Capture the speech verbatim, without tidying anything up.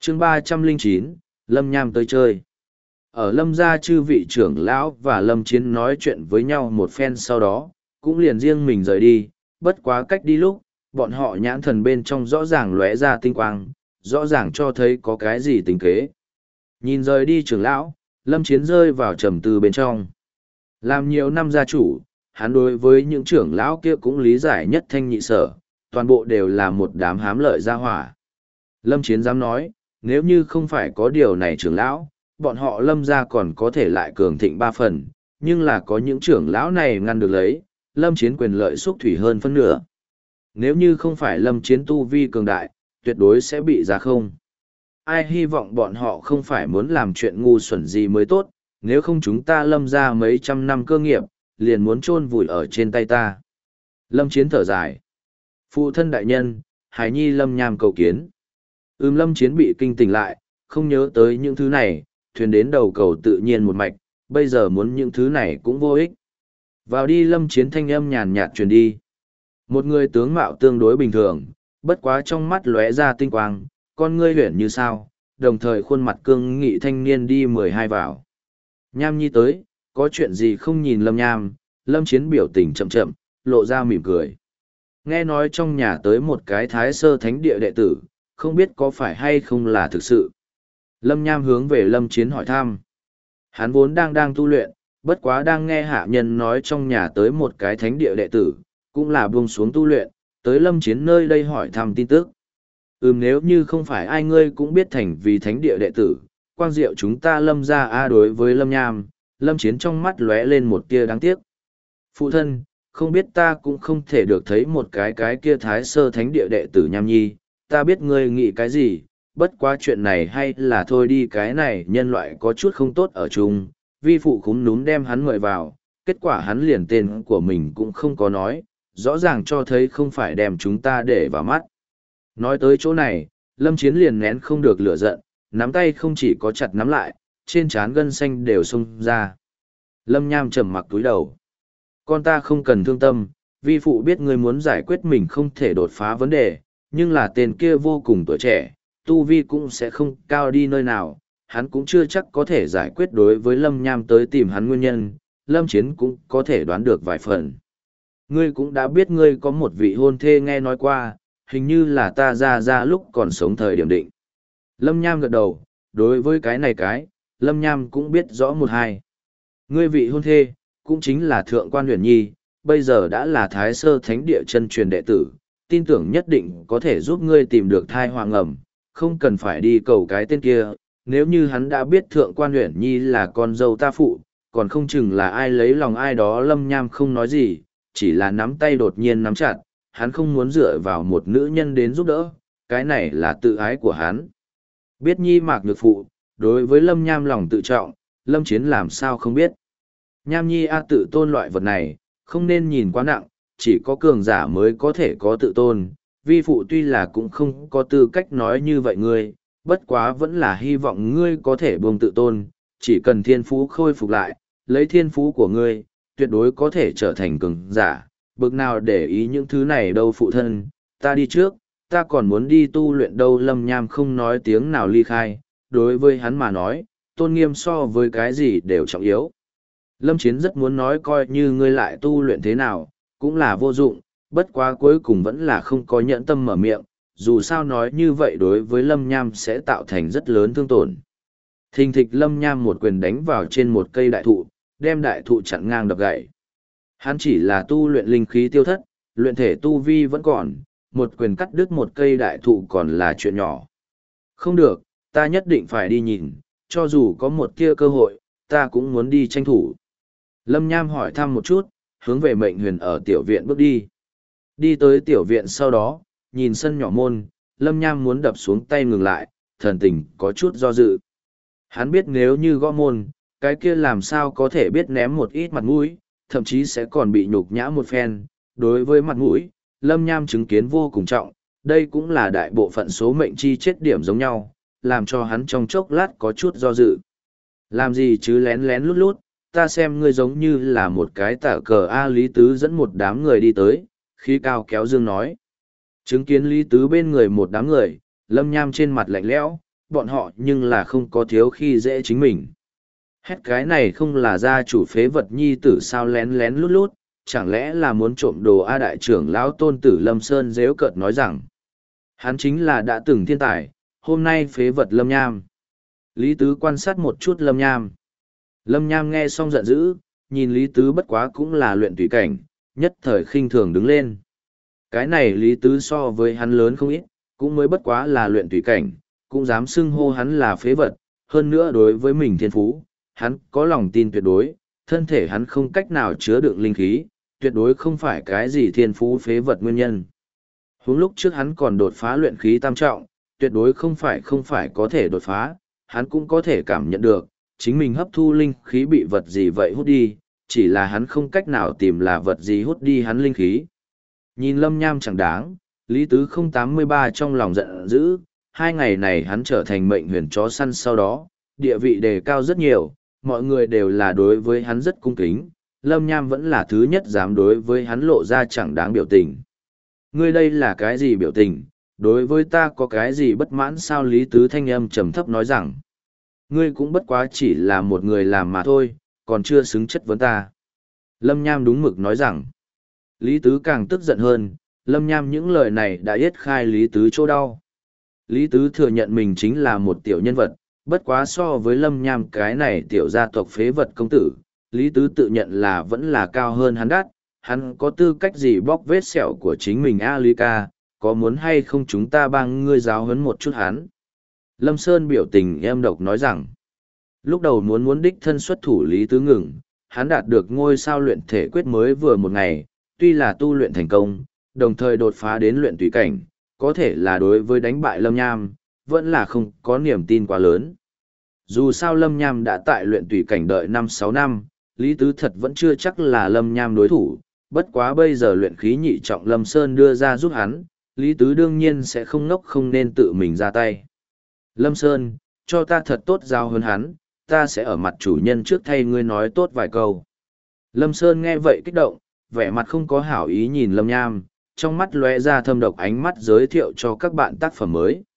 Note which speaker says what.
Speaker 1: chương ba trăm lẻ chín, Lâm Nham tới chơi. Ở Lâm gia chư vị trưởng lão và Lâm Chiến nói chuyện với nhau một phen sau đó, cũng liền riêng mình rời đi, bất quá cách đi lúc, bọn họ nhãn thần bên trong rõ ràng lóe ra tinh quang, rõ ràng cho thấy có cái gì tính kế. Nhìn rời đi trưởng lão, Lâm Chiến rơi vào trầm tư bên trong. Làm nhiều năm gia chủ, hắn đối với những trưởng lão kia cũng lý giải nhất thanh nhị sở, toàn bộ đều là một đám hám lợi gia hỏa. Lâm Chiến dám nói, nếu như không phải có điều này trưởng lão, bọn họ Lâm gia còn có thể lại cường thịnh ba phần, nhưng là có những trưởng lão này ngăn được lấy, Lâm Chiến quyền lợi xúc thủy hơn phân nửa. Nếu như không phải Lâm Chiến tu vi cường đại, tuyệt đối sẽ bị giá không. Ai hy vọng bọn họ không phải muốn làm chuyện ngu xuẩn gì mới tốt, nếu không chúng ta Lâm gia mấy trăm năm cơ nghiệp, liền muốn chôn vùi ở trên tay ta. Lâm Chiến thở dài. Phụ thân đại nhân, Hải Nhi Lâm Nham cầu kiến. Ưm Lâm Chiến bị kinh tỉnh lại, không nhớ tới những thứ này, thuyền đến đầu cầu tự nhiên một mạch, bây giờ muốn những thứ này cũng vô ích. Vào đi Lâm Chiến thanh âm nhàn nhạt truyền đi. Một người tướng mạo tương đối bình thường, bất quá trong mắt lóe ra tinh quang, con ngươi huyển như sao, đồng thời khuôn mặt cương nghị thanh niên đi mười hai vào. Nham Nhi tới, có chuyện gì không nhìn Lâm Nham, Lâm Chiến biểu tình chậm chậm, lộ ra mỉm cười. Nghe nói trong nhà tới một cái thái sơ thánh địa đệ tử, không biết có phải hay không là thực sự. Lâm Nham hướng về Lâm Chiến hỏi thăm. Hắn vốn đang đang tu luyện, bất quá đang nghe hạ nhân nói trong nhà tới một cái thánh địa đệ tử, cũng là buông xuống tu luyện, tới Lâm Chiến nơi đây hỏi thăm tin tức. Ừm nếu như không phải ai ngươi cũng biết thành vì thánh địa đệ tử, quang diệu chúng ta Lâm gia a đối với Lâm Nham, Lâm Chiến trong mắt lóe lên một tia đáng tiếc. Phụ thân, không biết ta cũng không thể được thấy một cái cái kia thái sơ thánh địa đệ tử Nham Nhi, ta biết ngươi nghĩ cái gì, bất quá chuyện này hay là thôi đi cái này nhân loại có chút không tốt ở chung, vi phụ khúm núm đem hắn mời vào, kết quả hắn liền tên của mình cũng không có nói, rõ ràng cho thấy không phải đem chúng ta để vào mắt. Nói tới chỗ này, Lâm Chiến liền nén không được lửa giận, nắm tay không chỉ có chặt nắm lại, trên trán gân xanh đều xông ra. Lâm Nham trầm mặc túi đầu. Con ta không cần thương tâm, vi phụ biết ngươi muốn giải quyết mình không thể đột phá vấn đề, nhưng là tên kia vô cùng tuổi trẻ, tu vi cũng sẽ không cao đi nơi nào, hắn cũng chưa chắc có thể giải quyết đối với Lâm Nham tới tìm hắn nguyên nhân, Lâm Chiến cũng có thể đoán được vài phần. Ngươi cũng đã biết ngươi có một vị hôn thê nghe nói qua, hình như là ta ra ra lúc còn sống thời điểm định. Lâm Nham gật đầu, đối với cái này cái, Lâm Nham cũng biết rõ một hai. Ngươi vị hôn thê, cũng chính là Thượng quan Huyền Nhi, bây giờ đã là Thái Sơ Thánh Địa chân truyền đệ tử, tin tưởng nhất định có thể giúp ngươi tìm được thai hoàng ẩm, không cần phải đi cầu cái tên kia, nếu như hắn đã biết Thượng quan Huyền Nhi là con dâu ta phụ, còn không chừng là ai lấy lòng ai đó. Lâm Nham không nói gì, chỉ là nắm tay đột nhiên nắm chặt, hắn không muốn dựa vào một nữ nhân đến giúp đỡ, cái này là tự ái của hắn. Biết Nhi mạc nhược phụ, đối với Lâm Nham lòng tự trọng, Lâm Chiến làm sao không biết. Nham Nhi a tự tôn loại vật này, không nên nhìn quá nặng, chỉ có cường giả mới có thể có tự tôn. Vi phụ tuy là cũng không có tư cách nói như vậy ngươi, bất quá vẫn là hy vọng ngươi có thể buông tự tôn, chỉ cần thiên phú khôi phục lại, lấy thiên phú của ngươi, tuyệt đối có thể trở thành cường giả. Bực nào để ý những thứ này đâu phụ thân, ta đi trước, ta còn muốn đi tu luyện đâu. Lâm Nham không nói tiếng nào ly khai, đối với hắn mà nói, tôn nghiêm so với cái gì đều trọng yếu. Lâm Chiến rất muốn nói coi như ngươi lại tu luyện thế nào, cũng là vô dụng, bất quá cuối cùng vẫn là không có nhẫn tâm mở miệng, dù sao nói như vậy đối với Lâm Nham sẽ tạo thành rất lớn thương tổn. Thình thịch Lâm Nham một quyền đánh vào trên một cây đại thụ, đem đại thụ chặn ngang đập gãy. Hắn chỉ là tu luyện linh khí tiêu thất, luyện thể tu vi vẫn còn, một quyền cắt đứt một cây đại thụ còn là chuyện nhỏ. Không được, ta nhất định phải đi nhìn, cho dù có một kia cơ hội, ta cũng muốn đi tranh thủ. Lâm Nham hỏi thăm một chút, hướng về mệnh huyền ở tiểu viện bước đi. Đi tới tiểu viện sau đó, nhìn sân nhỏ môn, Lâm Nham muốn đập xuống tay ngừng lại, thần tình có chút do dự. Hắn biết nếu như gõ môn, cái kia làm sao có thể biết ném một ít mặt mũi, thậm chí sẽ còn bị nhục nhã một phen. Đối với mặt mũi, Lâm Nham chứng kiến vô cùng trọng, đây cũng là đại bộ phận số mệnh chi chết điểm giống nhau, làm cho hắn trong chốc lát có chút do dự. Làm gì chứ lén lén lút lút, ta xem ngươi giống như là một cái tả cờ A. Lý Tứ dẫn một đám người đi tới, khí cao kéo dương nói. Chứng kiến Lý Tứ bên người một đám người, Lâm Nham trên mặt lạnh lẽo, bọn họ nhưng là không có thiếu khi dễ chính mình. Hét cái này không là gia chủ phế vật nhi tử sao lén lén lút lút, chẳng lẽ là muốn trộm đồ A đại trưởng lão tôn tử Lâm Sơn dếu cợt nói rằng. Hắn chính là đã từng thiên tài, hôm nay phế vật Lâm Nham. Lý Tứ quan sát một chút Lâm Nham. Lâm Nham nghe xong giận dữ, nhìn Lý Tứ bất quá cũng là luyện tùy cảnh, nhất thời khinh thường đứng lên. Cái này Lý Tứ so với hắn lớn không ít, cũng mới bất quá là luyện tùy cảnh, cũng dám xưng hô hắn là phế vật, hơn nữa đối với mình thiên phú, hắn có lòng tin tuyệt đối, thân thể hắn không cách nào chứa đựng linh khí, tuyệt đối không phải cái gì thiên phú phế vật nguyên nhân. Huống lúc trước hắn còn đột phá luyện khí tam trọng, tuyệt đối không phải không phải có thể đột phá, hắn cũng có thể cảm nhận được, chính mình hấp thu linh khí bị vật gì vậy hút đi, chỉ là hắn không cách nào tìm là vật gì hút đi hắn linh khí. Nhìn Lâm Nham chẳng đáng, Lý Tứ không tám mươi ba trong lòng giận dữ, hai ngày này hắn trở thành mệnh huyền chó săn sau đó, địa vị đề cao rất nhiều, mọi người đều là đối với hắn rất cung kính, Lâm Nham vẫn là thứ nhất dám đối với hắn lộ ra chẳng đáng biểu tình. Ngươi đây là cái gì biểu tình, đối với ta có cái gì bất mãn sao? Lý Tứ thanh âm trầm thấp nói rằng, ngươi cũng bất quá chỉ là một người làm mà thôi, còn chưa xứng chất vấn ta. Lâm Nham đúng mực nói rằng, Lý Tứ càng tức giận hơn, Lâm Nham những lời này đã yết khai Lý Tứ chỗ đau. Lý Tứ thừa nhận mình chính là một tiểu nhân vật, bất quá so với Lâm Nham cái này tiểu gia tộc phế vật công tử, Lý Tứ tự nhận là vẫn là cao hơn hắn đắt, hắn có tư cách gì bóc vết sẹo của chính mình a Lý ca, có muốn hay không chúng ta bằng ngươi giáo huấn một chút hắn. Lâm Sơn biểu tình em độc nói rằng, lúc đầu muốn muốn đích thân xuất thủ Lý Tứ ngừng, hắn đạt được ngôi sao luyện thể quyết mới vừa một ngày, tuy là tu luyện thành công, đồng thời đột phá đến luyện tùy cảnh, có thể là đối với đánh bại Lâm Nham, vẫn là không có niềm tin quá lớn. Dù sao Lâm Nham đã tại luyện tùy cảnh đợi năm sáu năm, Lý Tứ thật vẫn chưa chắc là Lâm Nham đối thủ, bất quá bây giờ luyện khí nhị trọng Lâm Sơn đưa ra giúp hắn, Lý Tứ đương nhiên sẽ không ngốc không nên tự mình ra tay. Lâm Sơn, cho ta thật tốt giao hơn hắn, ta sẽ ở mặt chủ nhân trước thay ngươi nói tốt vài câu. Lâm Sơn nghe vậy kích động, vẻ mặt không có hảo ý nhìn Lâm Nham, trong mắt lóe ra thâm độc ánh mắt giới thiệu cho các bạn tác phẩm mới.